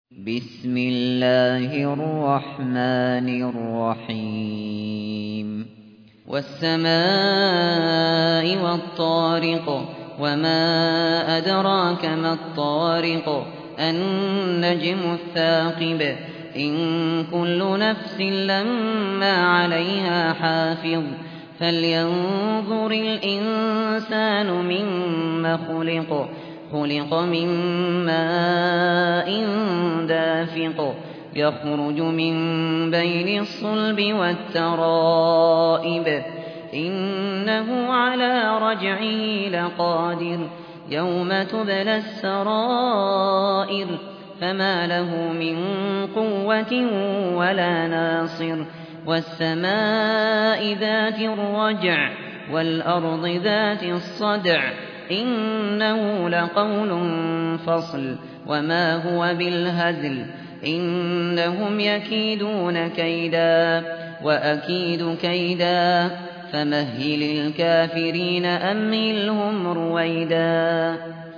بسم الله الرحمن الرحيم والسماء والطارق وما أدراك ما الطارق النجم الثاقب إن كل نفس لما عليها حافظ فلينظر الإنسان مما خلق من ماء دافق يخرج من بين الصلب والترائب إنه على رجعه لقادر يوم تبلى السرائر فما له من قوة ولا ناصر والسماء ذات الرجع والأرض ذات الصدع إنه لقول فصل وما هو بالهزل إنهم يكيدون كيدا وأكيد كيدا فمهل الكافرين أمهلهم رويدا